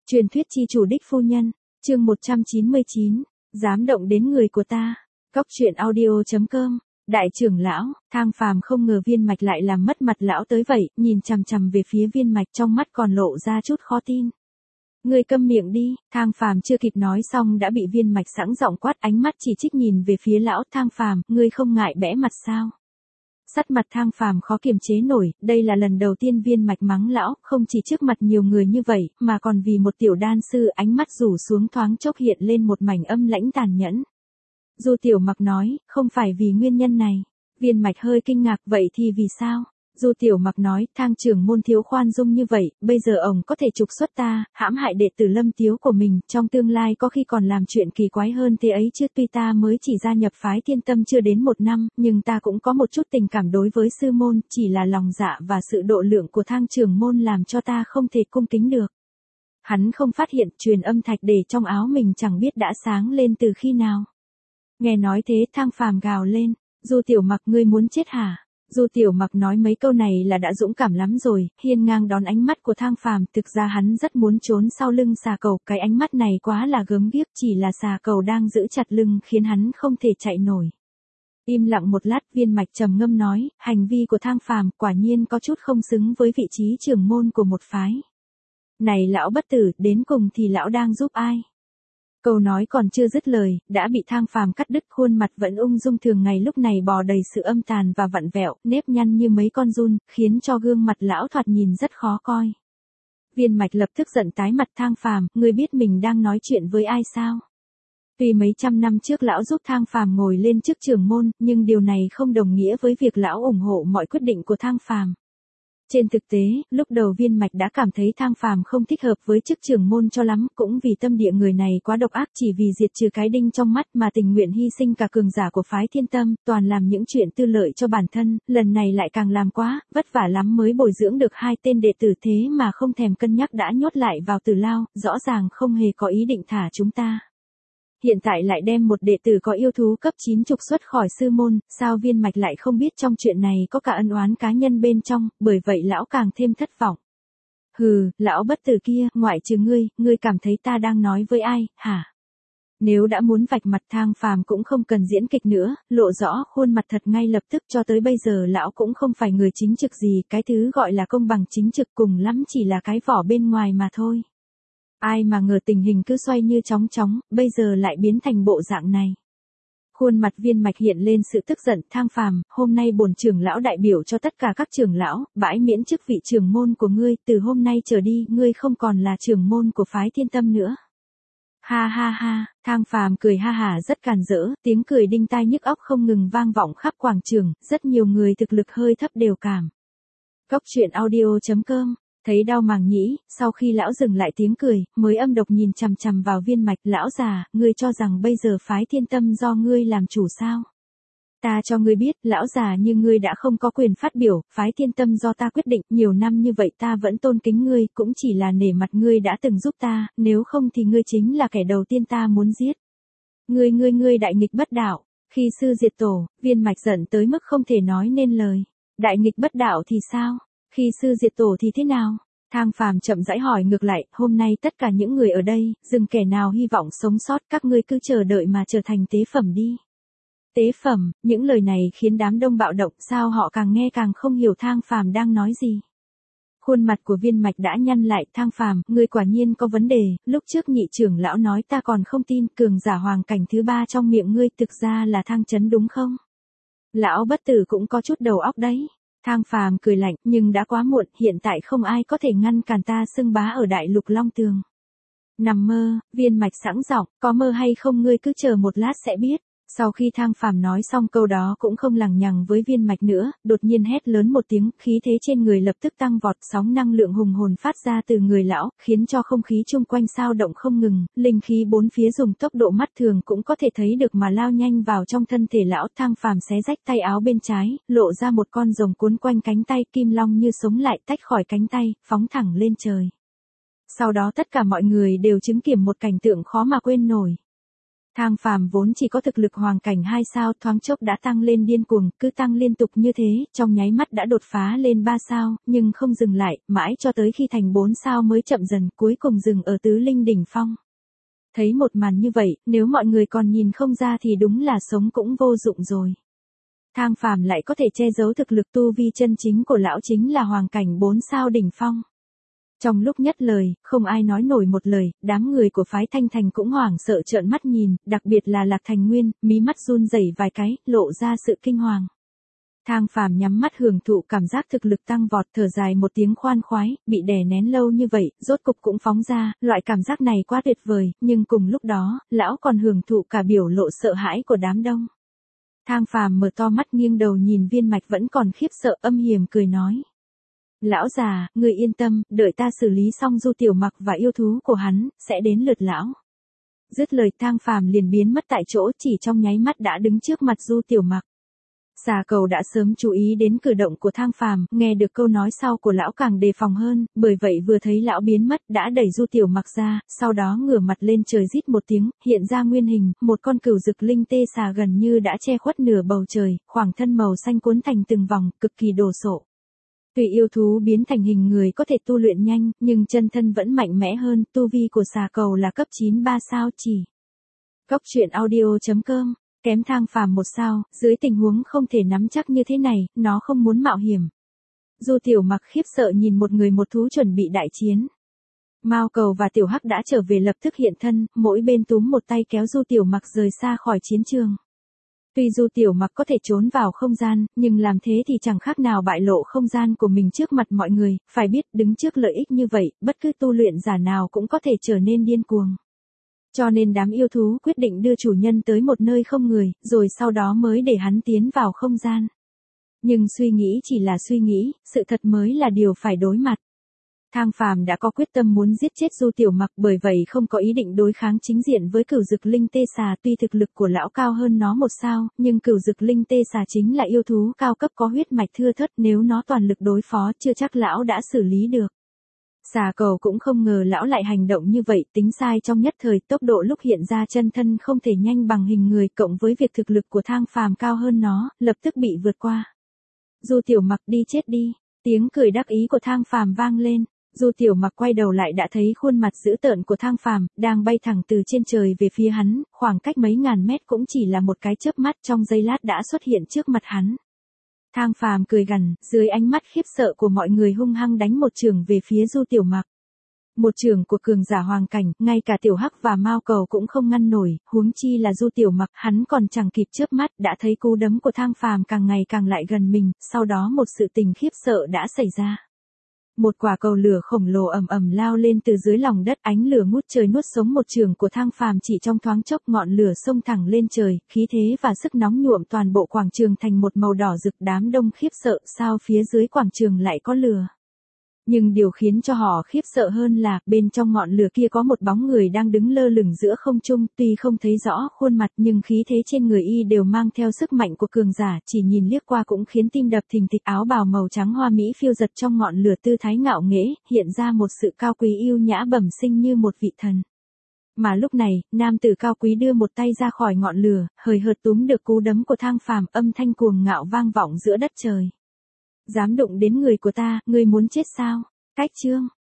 Truyền thuyết chi chủ đích phu nhân, chương 199, dám động đến người của ta. Cóc truyện audio.com. Đại trưởng lão, Thang Phàm không ngờ Viên Mạch lại làm mất mặt lão tới vậy, nhìn chằm chằm về phía Viên Mạch trong mắt còn lộ ra chút khó tin. Ngươi câm miệng đi, Thang Phàm chưa kịp nói xong đã bị Viên Mạch sẵn giọng quát, ánh mắt chỉ trích nhìn về phía lão. Thang Phàm, ngươi không ngại bẽ mặt sao? Sắt mặt Thang Phàm khó kiềm chế nổi, đây là lần đầu tiên Viên Mạch mắng lão, không chỉ trước mặt nhiều người như vậy, mà còn vì một tiểu đan sư. Ánh mắt rủ xuống thoáng chốc hiện lên một mảnh âm lãnh tàn nhẫn. Du Tiểu Mặc nói, không phải vì nguyên nhân này. Viên Mạch hơi kinh ngạc, vậy thì vì sao? Du Tiểu Mặc nói, Thang trưởng môn thiếu khoan dung như vậy, bây giờ ông có thể trục xuất ta, hãm hại đệ tử Lâm Tiếu của mình, trong tương lai có khi còn làm chuyện kỳ quái hơn thế ấy chứ. Tuy ta mới chỉ gia nhập phái Thiên Tâm chưa đến 1 năm, nhưng ta cũng có một chút tình cảm đối với sư môn, chỉ là lòng dạ và sự độ lượng của Thang trưởng môn làm cho ta không thể cung kính được. Hắn không phát hiện truyền âm thạch để trong áo mình chẳng biết đã sáng lên từ khi nào. Nghe nói thế Thang Phàm gào lên, Du Tiểu Mặc, ngươi muốn chết hả? Du Tiểu Mặc nói mấy câu này là đã dũng cảm lắm rồi, hiên ngang đón ánh mắt của Thang Phàm. Thực ra hắn rất muốn trốn sau lưng xà cầu, cái ánh mắt này quá là gớm ghiếc, chỉ là xà cầu đang giữ chặt lưng khiến hắn không thể chạy nổi. Im lặng một lát, Viên Mạch trầm ngâm nói, hành vi của Thang Phàm quả nhiên có chút không xứng với vị trí trưởng môn của một phái. Này lão bất tử, đến cùng thì lão đang giúp ai? Câu nói còn chưa dứt lời, đã bị Thang Phàm cắt đứt. Khuôn mặt vẫn ung dung thường ngày lúc này bò đầy sự âm tàn và vặn vẹo, nếp nhăn như mấy con giun, khiến cho gương mặt lão thoạt nhìn rất khó coi. Viên Mạch lập tức giận tái mặt. Thang Phàm, ngươi biết mình đang nói chuyện với ai sao? Tuy mấy trăm năm trước lão giúp Thang Phàm ngồi lên chức trưởng môn, nhưng điều này không đồng nghĩa với việc lão ủng hộ mọi quyết định của Thang Phàm. Trên thực tế, lúc đầu Viên Mạch đã cảm thấy Thang Phàm không thích hợp với chức trưởng môn cho lắm, cũng vì tâm địa người này quá độc ác, chỉ vì diệt trừ cái đinh trong mắt mà tình nguyện hy sinh cả cường giả của phái Thiên Tâm, toàn làm những chuyện tư lợi cho bản thân, lần này lại càng làm quá, vất vả lắm mới bồi dưỡng được 2 tên đệ tử thế mà không thèm cân nhắc đã nhốt lại vào tử lao, rõ ràng không hề có ý định thả chúng ta. Hiện tại lại đem một đệ tử có yêu thú cấp 9 trục xuất khỏi sư môn, sao Viên Mạch lại không biết trong chuyện này có cả ân oán cá nhân bên trong, bởi vậy lão càng thêm thất vọng. Hừ, lão bất tử kia, ngoại trừ ngươi cảm thấy ta đang nói với ai, hả? Nếu đã muốn vạch mặt, Thang Phàm cũng không cần diễn kịch nữa, lộ rõ khuôn mặt thật ngay lập tức. Cho tới bây giờ lão cũng không phải người chính trực gì, cái thứ gọi là công bằng chính trực cùng lắm chỉ là cái vỏ bên ngoài mà thôi. Ai mà ngờ tình hình cứ xoay như chóng chóng, bây giờ lại biến thành bộ dạng này. Khuôn mặt Viên Mạch hiện lên sự tức giận. Thang Phàm, hôm nay bổn trưởng lão đại biểu cho tất cả các trưởng lão, bãi miễn chức vị trưởng môn của ngươi, từ hôm nay trở đi, ngươi không còn là trưởng môn của phái Thiên Tâm nữa. Ha ha ha, Thang Phàm cười ha hả rất càn rỡ, tiếng cười đinh tai nhức óc không ngừng vang vọng khắp quảng trường, rất nhiều người thực lực hơi thấp đều cảm. Cóc truyện audio.com. Thấy đau màng nhĩ, sau khi lão dừng lại tiếng cười, mới âm độc nhìn chằm chằm vào Viên Mạch. Lão già, ngươi cho rằng bây giờ phái Thiên Tâm do ngươi làm chủ sao? Ta cho ngươi biết, lão già như ngươi đã không có quyền phát biểu, phái Thiên Tâm do ta quyết định, nhiều năm như vậy ta vẫn tôn kính ngươi, cũng chỉ là nể mặt ngươi đã từng giúp ta, nếu không thì ngươi chính là kẻ đầu tiên ta muốn giết. Ngươi đại nghịch bất đạo, khi sư diệt tổ, Viên Mạch giận tới mức không thể nói nên lời. Đại nghịch bất đạo thì sao? Khi sư diệt tổ thì thế nào? Thang Phàm chậm rãi hỏi ngược lại, hôm nay tất cả những người ở đây, dừng kẻ nào hy vọng sống sót, các ngươi cứ chờ đợi mà trở thành tế phẩm đi. Tế phẩm, những lời này khiến đám đông bạo động, sao họ càng nghe càng không hiểu Thang Phàm đang nói gì. Khuôn mặt của Viên Mạch đã nhăn lại. Thang Phàm, ngươi quả nhiên có vấn đề, lúc trước nhị trưởng lão nói ta còn không tin, cường giả hoàng cảnh thứ 3 trong miệng ngươi thực ra là Thang Chấn đúng không? Lão bất tử cũng có chút đầu óc đấy. Thang Phàm cười lạnh, nhưng đã quá muộn, hiện tại không ai có thể ngăn cản ta xưng bá ở Đại Lục Long Tường. Nằm mơ, Viên Mạch sẵn giọng, có mơ hay không ngươi cứ chờ một lát sẽ biết. Sau khi Thang Phàm nói xong câu đó cũng không lằng nhằng với Viên Mạch nữa, đột nhiên hét lớn một tiếng, khí thế trên người lập tức tăng vọt, sóng năng lượng hùng hồn phát ra từ người lão, khiến cho không khí chung quanh xao động không ngừng, linh khí bốn phía dùng tốc độ mắt thường cũng có thể thấy được mà lao nhanh vào trong thân thể lão. Thang Phàm xé rách tay áo bên trái, lộ ra một con rồng cuốn quanh cánh tay, kim long như sống lại tách khỏi cánh tay, phóng thẳng lên trời. Sau đó tất cả mọi người đều chứng kiến một cảnh tượng khó mà quên nổi. Thang Phàm vốn chỉ có thực lực hoàng cảnh 2 sao, thoáng chốc đã tăng lên điên cuồng, cứ tăng liên tục như thế, trong nháy mắt đã đột phá lên 3 sao, nhưng không dừng lại, mãi cho tới khi thành 4 sao mới chậm dần, cuối cùng dừng ở tứ linh đỉnh phong. Thấy một màn như vậy, nếu mọi người còn nhìn không ra thì đúng là sống cũng vô dụng rồi. Thang Phàm lại có thể che giấu thực lực tu vi chân chính của lão chính là hoàng cảnh 4 sao đỉnh phong. Trong lúc nhất lời, không ai nói nổi một lời, đám người của phái Thanh Thành cũng hoảng sợ trợn mắt nhìn, đặc biệt là Lạc Thành Nguyên, mí mắt run rẩy vài cái, lộ ra sự kinh hoàng. Thang Phàm nhắm mắt hưởng thụ cảm giác thực lực tăng vọt, thở dài một tiếng khoan khoái, bị đè nén lâu như vậy, rốt cục cũng phóng ra, loại cảm giác này quá tuyệt vời, nhưng cùng lúc đó, lão còn hưởng thụ cả biểu lộ sợ hãi của đám đông. Thang Phàm mở to mắt nghiêng đầu nhìn Viên Mạch vẫn còn khiếp sợ, âm hiểm cười nói. Lão già, ngươi yên tâm, đợi ta xử lý xong Du Tiểu Mặc và yêu thú của hắn, sẽ đến lượt lão. Dứt lời Thang Phàm liền biến mất tại chỗ, chỉ trong nháy mắt đã đứng trước mặt Du Tiểu Mặc. Xà Cầu đã sớm chú ý đến cử động của Thang Phàm, nghe được câu nói sau của lão càng đề phòng hơn, bởi vậy vừa thấy lão biến mất đã đẩy Du Tiểu Mặc ra, sau đó ngửa mặt lên trời rít một tiếng, hiện ra nguyên hình, một con cừu dực linh tê xà gần như đã che khuất nửa bầu trời, khoảng thân màu xanh cuốn thành từng vòng, cực kỳ đồ sộ. Tuy yêu thú biến thành hình người có thể tu luyện nhanh, nhưng chân thân vẫn mạnh mẽ hơn, tu vi của Xà Cầu là cấp 93 sao chỉ. Cốc truyện audio.com, kém Thang Phàm 1 sao, dưới tình huống không thể nắm chắc như thế này, nó không muốn mạo hiểm. Du Tiểu Mặc khiếp sợ nhìn một người một thú chuẩn bị đại chiến. Mao Cầu và Tiểu Hắc đã trở về lập tức hiện thân, mỗi bên túm một tay kéo Du Tiểu Mặc rời xa khỏi chiến trường. Tuy Du Tiểu Mặc có thể trốn vào không gian, nhưng làm thế thì chẳng khác nào bại lộ không gian của mình trước mặt mọi người, phải biết đứng trước lợi ích như vậy, bất cứ tu luyện giả nào cũng có thể trở nên điên cuồng. Cho nên đám yêu thú quyết định đưa chủ nhân tới một nơi không người, rồi sau đó mới để hắn tiến vào không gian. Nhưng suy nghĩ chỉ là suy nghĩ, sự thật mới là điều phải đối mặt. Thang Phàm đã có quyết tâm muốn giết chết Du Tiểu Mặc, bởi vậy không có ý định đối kháng chính diện với cửu dực linh tê xà, tuy thực lực của lão cao hơn nó 1 sao, nhưng cửu dực linh tê xà chính là yêu thú cao cấp có huyết mạch thưa thớt, nếu nó toàn lực đối phó chưa chắc lão đã xử lý được. Xà Cầu cũng không ngờ lão lại hành động như vậy, tính sai trong nhất thời, tốc độ lúc hiện ra chân thân không thể nhanh bằng hình người, cộng với việc thực lực của Thang Phàm cao hơn nó, lập tức bị vượt qua. Du Tiểu Mặc đi chết đi, tiếng cười đắc ý của Thang Phàm vang lên. Du Tiểu Mặc quay đầu lại đã thấy khuôn mặt dữ tợn của Thang Phàm đang bay thẳng từ trên trời về phía hắn, khoảng cách mấy ngàn mét cũng chỉ là một cái chớp mắt, trong giây lát đã xuất hiện trước mặt hắn. Thang Phàm cười gằn, dưới ánh mắt khiếp sợ của mọi người hung hăng đánh một chưởng về phía Du Tiểu Mặc. Một chưởng của cường giả hoàng cảnh, ngay cả Tiểu Hắc và Mao Cầu cũng không ngăn nổi, huống chi là Du Tiểu Mặc, hắn còn chẳng kịp chớp mắt đã thấy cú đấm của Thang Phàm càng ngày càng lại gần mình, sau đó một sự tình khiếp sợ đã xảy ra. Một quả cầu lửa khổng lồ ầm ầm lao lên từ dưới lòng đất, ánh lửa ngút trời nuốt sống một chưởng của Thang Phàm, chỉ trong thoáng chốc ngọn lửa xông thẳng lên trời, khí thế và sức nóng nhuộm toàn bộ quảng trường thành một màu đỏ rực, đám đông khiếp sợ, sao phía dưới quảng trường lại có lửa. Nhưng điều khiến cho họ khiếp sợ hơn là, bên trong ngọn lửa kia có một bóng người đang đứng lơ lửng giữa không trung, tuy không thấy rõ khuôn mặt nhưng khí thế trên người y đều mang theo sức mạnh của cường giả, chỉ nhìn liếc qua cũng khiến tim đập thình thịch. Áo bào màu trắng hoa mỹ phiêu giật trong ngọn lửa, tư thái ngạo nghễ, hiện ra một sự cao quý yêu nhã bẩm sinh như một vị thần. Mà lúc này, nam tử cao quý đưa một tay ra khỏi ngọn lửa, hời hợt túm được cú đấm của Thang Phàm, âm thanh cuồng ngạo vang vọng giữa đất trời. Dám đụng đến người của ta, ngươi muốn chết sao? Cách chương